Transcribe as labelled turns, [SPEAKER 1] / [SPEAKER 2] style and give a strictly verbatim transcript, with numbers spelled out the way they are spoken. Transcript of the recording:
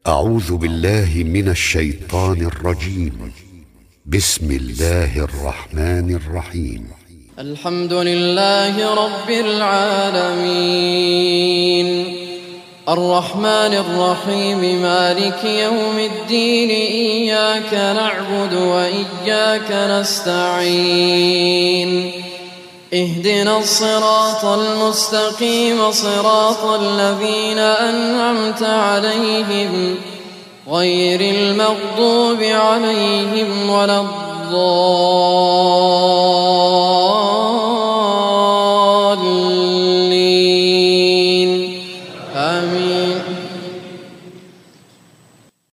[SPEAKER 1] أعوذ بالله من الشيطان الرجيم. بسم الله الرحمن الرحيم.
[SPEAKER 2] الحمد لله رب العالمين الرحمن الرحيم مالك يوم الدين إياك نعبد وإياك نستعين اهدنا الصراط المستقيم صراط الذين أنعمت عليهم غير المغضوب عليهم ولا الضالين